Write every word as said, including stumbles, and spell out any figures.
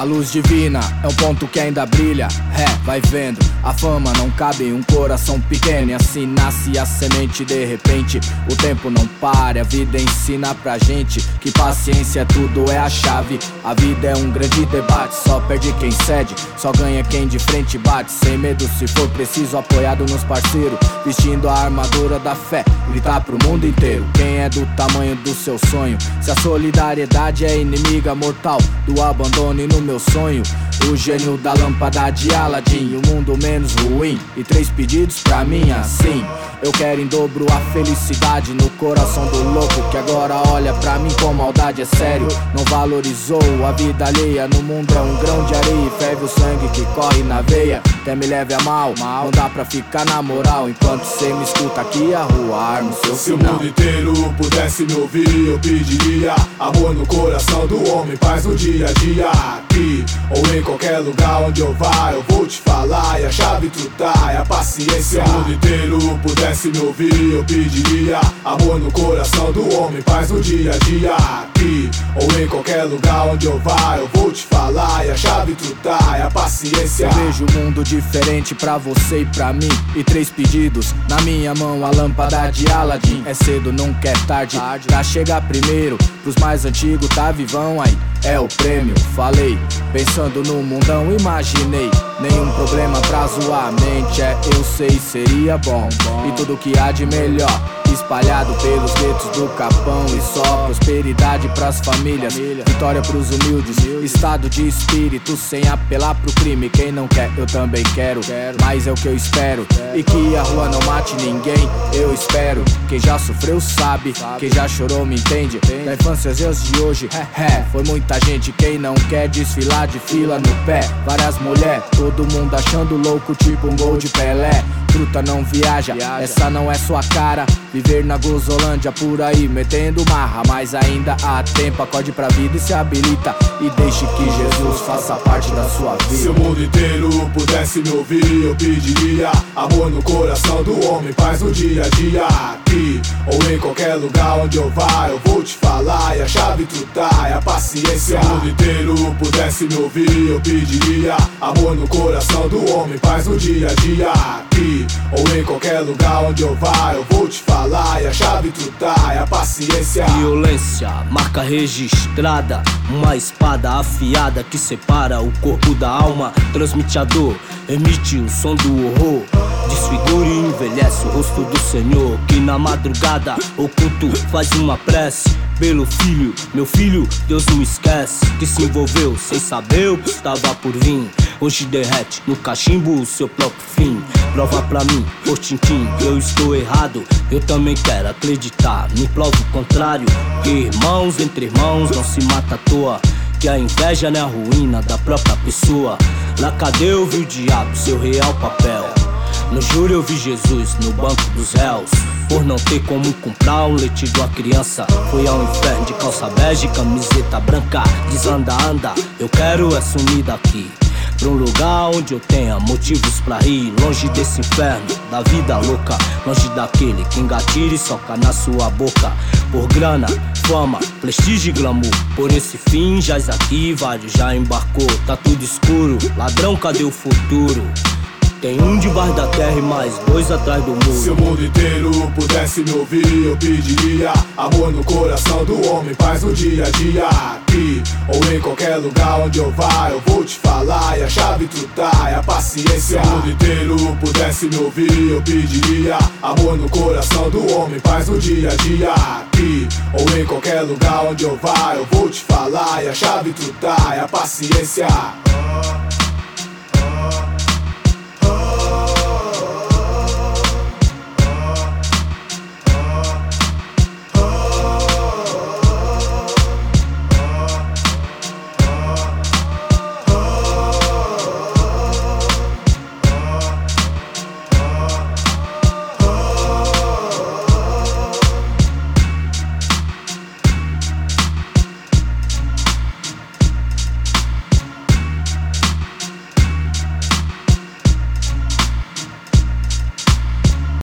A luz divina é um ponto que ainda brilha. É, vai vendo, a fama não cabe em um coração pequeno. E assim nasce a semente de repente. O tempo não para, a vida ensina pra gente que paciência tudo é a chave. A vida é um grande debate, só perde quem cede, só ganha quem de frente bate. Sem medo se for preciso, apoiado nos parceiros, vestindo a armadura da fé, gritar pro mundo inteiro quem é do tamanho do seu sonho. Se a solidariedade é inimiga mortal do abandono e no meu sonho, o gênio da lâmpada de Aladim, o mundo menos ruim e três pedidos pra mim assim. Eu quero em dobro a felicidade no coração do louco que agora olha pra mim com maldade, é sério. Não valorizou a vida alheia, no mundo é um grão de areia e ferve o sangue que corre na veia. Até me leve a mal, não dá pra ficar na moral enquanto cê me escuta aqui a rua, arma o seu Se o final. mundo inteiro pudesse me ouvir, eu pediria amor no coração do homem, paz no dia a dia. Aqui ou em qualquer lugar onde eu vá, eu vou te falar e a chave tu tá é a paciência. Se o mundo inteiro pudesse me ouvir, eu pediria amor no coração do homem, paz no dia a dia. Aqui ou em qualquer lugar onde eu vá, eu vou te falar e a chave tu tá é a paciência. Eu vejo o mundo diferente pra você e pra mim, e três pedidos na minha mão, a lâmpada de Aladim. É cedo, nunca é tarde, pra chegar primeiro. Pros mais antigos tá vivão aí, é o prêmio. Falei, pensando no mundão, imaginei nenhum problema pra zoar a mente. É, eu sei, seria bom, e tudo que há de melhor espalhado pelos guetos do Capão. E só prosperidade pras famílias, vitória pros humildes, estado de espírito sem apelar pro crime. Quem não quer, eu também quero, mas é o que eu espero. E que a rua não mate ninguém, eu espero. Quem já sofreu sabe, quem já chorou me entende. Da infância aos dias de hoje, é, foi muita gente. Quem não quer desfilar de fila no pé, várias mulheres, todo mundo achando louco tipo um gol de Pelé. Fruta não viaja, essa não é sua cara. Viver na Gozolândia por aí metendo marra, mas ainda há tempo, acorde pra vida e se habilita e deixe que Jesus faça parte da sua vida. Se o mundo inteiro pudesse me ouvir, eu pediria amor no coração do homem, paz no dia a dia. Aqui ou em qualquer lugar onde eu vá, eu vou te falar e a chave tu tá é a paciência. Se o mundo inteiro pudesse me ouvir, eu pediria amor no coração do homem, paz no dia a dia. Aqui ou em qualquer lugar onde eu vá, eu vou te falar e a chave tu tá é a paciência. Violência, marca registrada, uma espada afiada que separa o corpo da alma, transmite a dor, emite o som do horror, desfigura e envelhece o rosto do Senhor, que na madrugada oculto faz uma prece pelo filho, meu filho, Deus não esquece, que se envolveu sem saber o que estava por vir. Hoje derrete no cachimbo o seu próprio fim. Prova pra mim, por tintim, que eu estou errado. Eu também quero acreditar, me prova o contrário. Que irmãos entre irmãos não se mata à toa, que a inveja não é a ruína da própria pessoa. Na cadeia eu vi o diabo, seu real papel. No júri eu vi Jesus no banco dos réus, por não ter como comprar um leite de uma criança. Foi ao inferno de calça bege, camiseta branca. Desanda, anda, eu quero é sumir daqui, pra um lugar onde eu tenha motivos pra rir. Longe desse inferno, da vida louca, longe daquele que engatilha e soca na sua boca. Por grana, fama, prestígio e glamour, por esse fim jaz aqui, vários já embarcou. Tá tudo escuro, ladrão, cadê o futuro? Tem um debaixo da terra e mais dois atrás do muro. Se o mundo inteiro pudesse me ouvir, eu pediria amor no coração do homem, paz no dia a dia. Aqui ou em qualquer lugar onde eu vá, eu vou te falar e a chave tu tá é a paciência. Se o mundo inteiro pudesse me ouvir, eu pediria amor no coração do homem, paz no dia a dia. Aqui ou em qualquer lugar onde eu vá, eu vou te falar e a chave tu tá é a paciência.